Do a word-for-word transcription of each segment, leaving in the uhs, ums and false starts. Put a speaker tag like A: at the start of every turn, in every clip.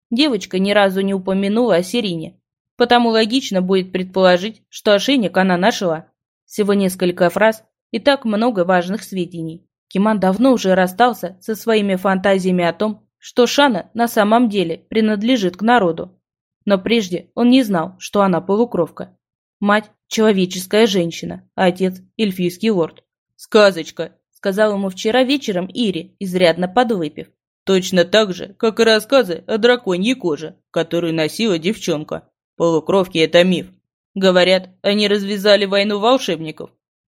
A: Девочка ни разу не упомянула о Сирине, потому логично будет предположить, что ошейник она нашла. Всего несколько фраз и так много важных сведений. Киман давно уже расстался со своими фантазиями о том, что Шана на самом деле принадлежит к народу. Но прежде он не знал, что она полукровка. Мать – человеческая женщина, а отец – эльфийский лорд. «Сказочка», – сказал ему вчера вечером Ири, изрядно подвыпив. «Точно так же, как и рассказы о драконьей коже, которую носила девчонка. Полукровки – это миф. Говорят, они развязали войну волшебников.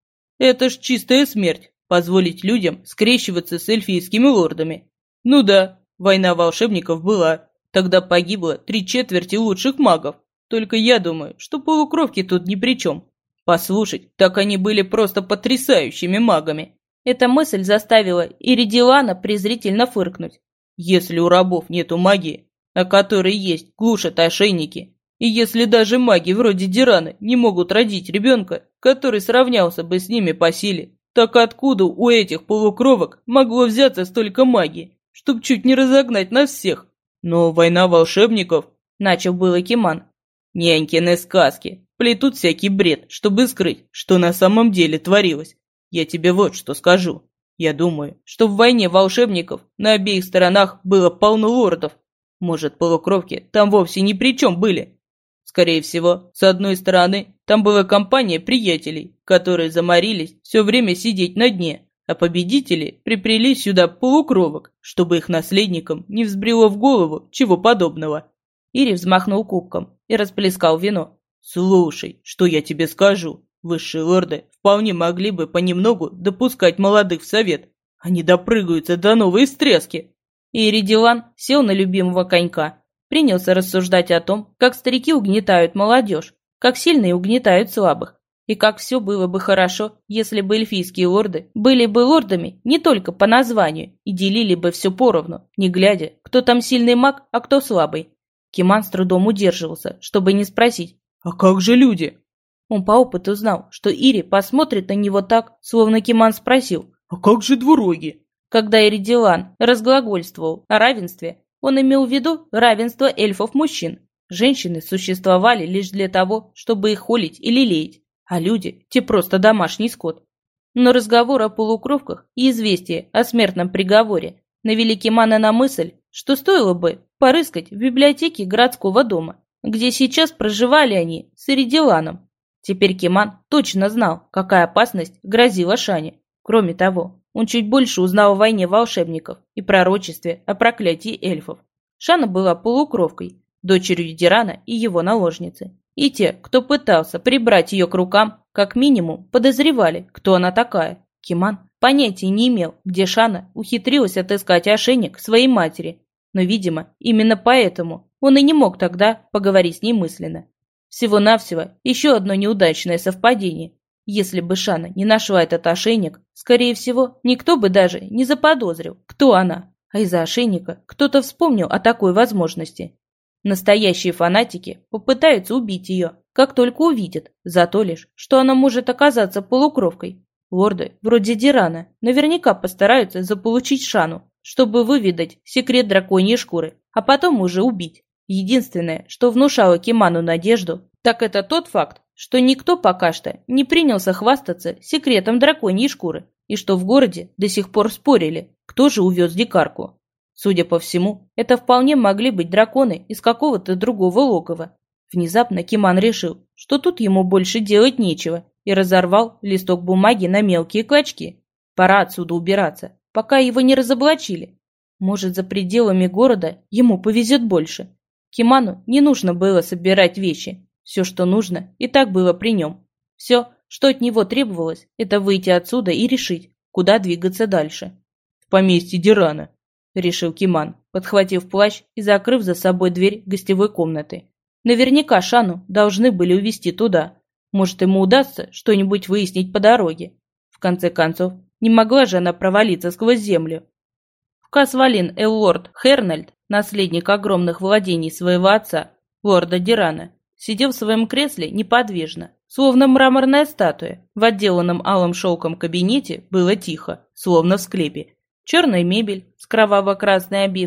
A: Это ж чистая смерть – позволить людям скрещиваться с эльфийскими лордами. Ну да, война волшебников была. Тогда погибло три четверти лучших магов. Только я думаю, что полукровки тут ни при чем. Послушать, так они были просто потрясающими магами». Эта мысль заставила Иридилана презрительно фыркнуть. Если у рабов нету магии, а которой есть, глушат ошейники, и если даже маги вроде Дираны не могут родить ребенка, который сравнялся бы с ними по силе, так откуда у этих полукровок могло взяться столько магии, чтоб чуть не разогнать нас всех? Но война волшебников, начал было Киман. Нянькины сказки, плетут всякий бред, чтобы скрыть, что на самом деле творилось. Я тебе вот что скажу. Я думаю, что в войне волшебников на обеих сторонах было полно лордов. Может, полукровки там вовсе ни при чем были. Скорее всего, с одной стороны, там была компания приятелей, которые заморились все время сидеть на дне, а победители припрели сюда полукровок, чтобы их наследникам не взбрело в голову чего подобного. Ири взмахнул кубком и расплескал вино. «Слушай, что я тебе скажу. Высшие лорды вполне могли бы понемногу допускать молодых в совет. Они допрыгаются до новой стряски». И Иридилан сел на любимого конька, принялся рассуждать о том, как старики угнетают молодежь, как сильные угнетают слабых, и как все было бы хорошо, если бы эльфийские лорды были бы лордами не только по названию и делили бы все поровну, не глядя, кто там сильный маг, а кто слабый. Киман с трудом удерживался, чтобы не спросить: «А как же люди?» Он по опыту знал, что Ири посмотрит на него так, словно Киман спросил: «А как же двуроги?» Когда Иридилан разглагольствовал о равенстве, он имел в виду равенство эльфов-мужчин. Женщины существовали лишь для того, чтобы их холить и лелеять, а люди – те просто домашний скот. Но разговор о полукровках и известие о смертном приговоре навели Кимана на мысль, что стоило бы порыскать в библиотеке городского дома, где сейчас проживали они с Иридиланом. Теперь Киман точно знал, какая опасность грозила Шане. Кроме того, он чуть больше узнал о войне волшебников и пророчестве о проклятии эльфов. Шана была полукровкой, дочерью Дирана и его наложницы. И те, кто пытался прибрать ее к рукам, как минимум подозревали, кто она такая. Киман понятия не имел, где Шана ухитрилась отыскать ошейник своей матери. Но, видимо, именно поэтому он и не мог тогда поговорить с ней мысленно. Всего-навсего еще одно неудачное совпадение. Если бы Шана не нашла этот ошейник, скорее всего, никто бы даже не заподозрил, кто она. А из-за ошейника кто-то вспомнил о такой возможности. Настоящие фанатики попытаются убить ее, как только увидят, за то лишь, что она может оказаться полукровкой. Лорды, вроде Дирана, наверняка постараются заполучить Шану, чтобы выведать секрет драконьей шкуры, а потом уже убить. Единственное, что внушало Киману надежду, так это тот факт, что никто пока что не принялся хвастаться секретом драконьей шкуры, и что в городе до сих пор спорили, кто же увез дикарку. Судя по всему, это вполне могли быть драконы из какого-то другого логова. Внезапно Киман решил, что тут ему больше делать нечего, и разорвал листок бумаги на мелкие клочки. Пора отсюда убираться, пока его не разоблачили. Может, за пределами города ему повезет больше. Киману не нужно было собирать вещи. Все, что нужно, и так было при нем. Все, что от него требовалось, это выйти отсюда и решить, куда двигаться дальше. «В поместье Дирана», — решил Киман, подхватив плащ и закрыв за собой дверь гостевой комнаты. Наверняка Шану должны были увезти туда. Может, ему удастся что-нибудь выяснить по дороге. В конце концов, не могла же она провалиться сквозь землю. В Касвалин Эллорд Хернальд, наследник огромных владений своего отца, лорда Дирана, сидел в своем кресле неподвижно, словно мраморная статуя. В отделанном алым шелком кабинете было тихо, словно в склепе. Черная мебель с кроваво-красной обивкой,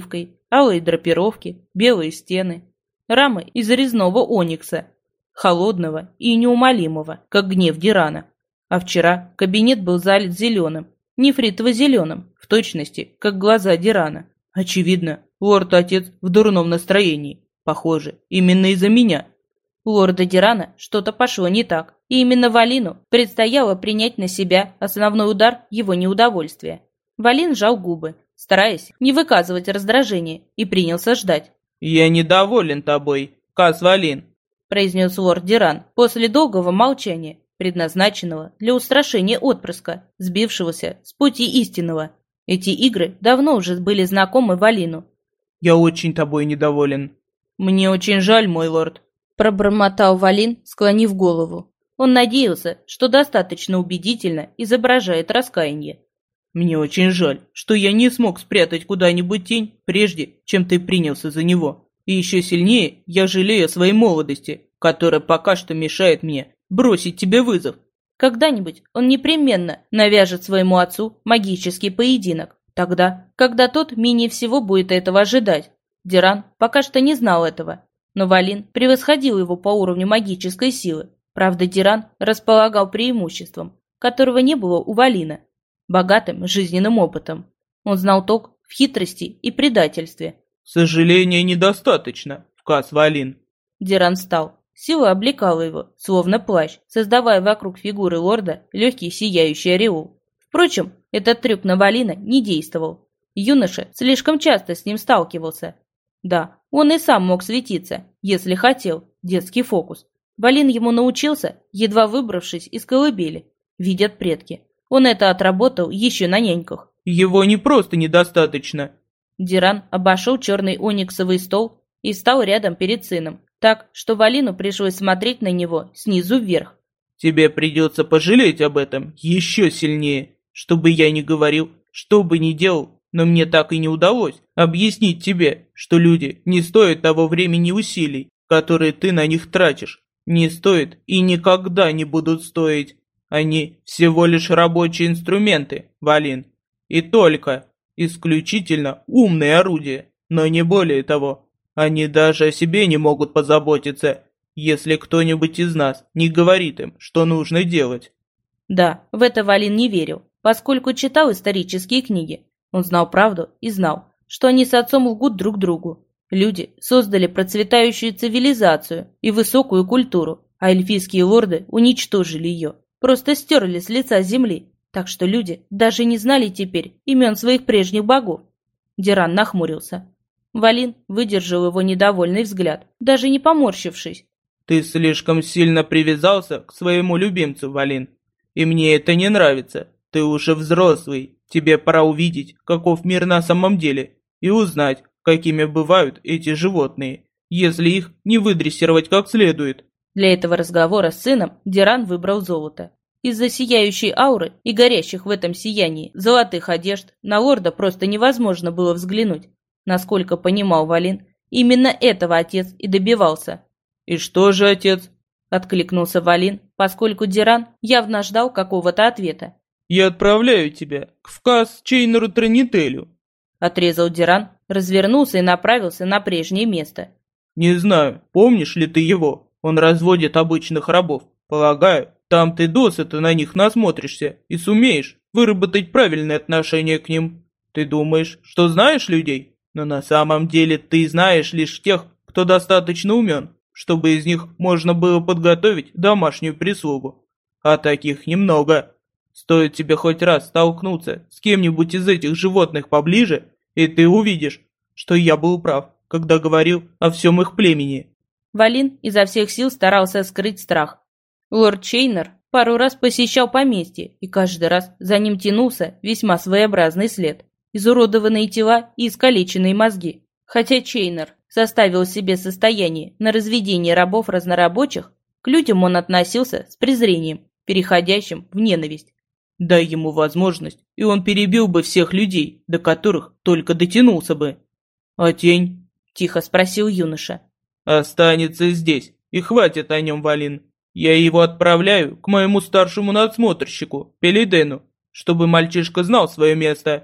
A: алые драпировки, белые стены, рамы из резного оникса, холодного и неумолимого, как гнев Дирана. А вчера кабинет был залит зеленым, нефритово-зеленым, в точности, как глаза Дирана. Очевидно, лорд-отец в дурном настроении. Похоже, именно из-за меня. У лорда Дирана что-то пошло не так, и именно Валину предстояло принять на себя основной удар его неудовольствия. Валин сжал губы, стараясь не выказывать раздражения, и принялся ждать.
B: «Я недоволен тобой, Кас Валин»,
A: – произнес лорд Диран после долгого молчания, предназначенного для устрашения отпрыска, сбившегося с пути истинного. Эти игры давно уже были знакомы Валину.
B: «Я очень тобой недоволен».
A: «Мне очень жаль, мой лорд», – пробормотал Валин, склонив голову. Он надеялся, что достаточно убедительно изображает раскаяние.
B: «Мне очень жаль, что я не смог спрятать куда-нибудь тень, прежде чем ты принялся за него. И еще сильнее я жалею о своей молодости, которая пока что мешает мне бросить тебе вызов».
A: Когда-нибудь он непременно навяжет своему отцу магический поединок, тогда, когда тот менее всего будет этого ожидать. Диран пока что не знал этого, но Валин превосходил его по уровню магической силы. Правда, Диран располагал преимуществом, которого не было у Валина, богатым жизненным опытом. Он знал толк в хитрости и предательстве.
B: «Сожаления недостаточно, Кас Валин».
A: Диран встал. Сила облекала его, словно плащ, создавая вокруг фигуры лорда легкий сияющий ореол. Впрочем, этот трюк на Валина не действовал. Юноша слишком часто с ним сталкивался. Да, он и сам мог светиться, если хотел, детский фокус. Валин ему научился, едва выбравшись из колыбели. Видят предки. Он это отработал еще на няньках.
B: «Его не просто недостаточно».
A: Диран обошел черный ониксовый стол и стал рядом перед сыном, так, что Валину пришлось смотреть на него снизу вверх.
B: «Тебе придется пожалеть об этом еще сильнее. Что бы я ни говорил, что бы ни делал, но мне так и не удалось объяснить тебе, что люди не стоят того времени и усилий, которые ты на них тратишь. Не стоят и никогда не будут стоить. Они всего лишь рабочие инструменты, Валин. И только, исключительно умные орудия, но не более того. Они даже о себе не могут позаботиться, если кто-нибудь из нас не говорит им, что нужно делать».
A: Да, в это Валин не верил, поскольку читал исторические книги. Он знал правду и знал, что они с отцом лгут друг другу. Люди создали процветающую цивилизацию и высокую культуру, а эльфийские лорды уничтожили ее, просто стерли с лица земли, так что люди даже не знали теперь имен своих прежних богов. Диран нахмурился. Валин выдержал его недовольный взгляд, даже не поморщившись.
B: «Ты слишком сильно привязался к своему любимцу, Валин, и мне это не нравится. Ты уже взрослый, тебе пора увидеть, каков мир на самом деле, и узнать, какими бывают эти животные, если их не выдрессировать как следует».
A: Для этого разговора с сыном Диран выбрал золото. Из-за сияющей ауры и горящих в этом сиянии золотых одежд на лорда просто невозможно было взглянуть. Насколько понимал Валин, именно этого отец и добивался.
B: «И что же, отец?»
A: – откликнулся Валин, поскольку Диран явно ждал какого-то ответа.
B: «Я отправляю тебя к вказ Чейнеру Тронителю», –
A: отрезал Диран, развернулся и направился на прежнее место.
B: «Не знаю, помнишь ли ты его? Он разводит обычных рабов. Полагаю, там ты досыта на них насмотришься и сумеешь выработать правильное отношение к ним. Ты думаешь, что знаешь людей? Но на самом деле ты знаешь лишь тех, кто достаточно умен, чтобы из них можно было подготовить домашнюю прислугу. А таких немного. Стоит тебе хоть раз столкнуться с кем-нибудь из этих животных поближе, и ты увидишь, что я был прав, когда говорил о всем их племени».
A: Валин изо всех сил старался скрыть страх. Лорд Чейнер пару раз посещал поместье, и каждый раз за ним тянулся весьма своеобразный след. Изуродованные тела и искалеченные мозги. Хотя Чейнер составил себе состояние на разведение рабов-разнорабочих, к людям он относился с презрением, переходящим в ненависть.
B: Дай ему возможность, и он перебил бы всех людей, до которых только дотянулся бы. «А тень?» –
A: тихо спросил юноша.
B: «Останется здесь, и хватит о нем, Валин. Я его отправляю к моему старшему надсмотрщику, Пелидену, чтобы мальчишка знал свое место».
A: К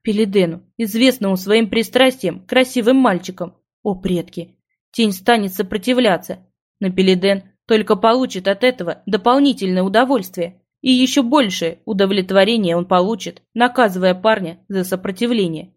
A: Пелидену, известному своим пристрастием к красивым мальчикам. О, предки! Тень станет сопротивляться, но Пелиден только получит от этого дополнительное удовольствие, и еще большее удовлетворение он получит, наказывая парня за сопротивление.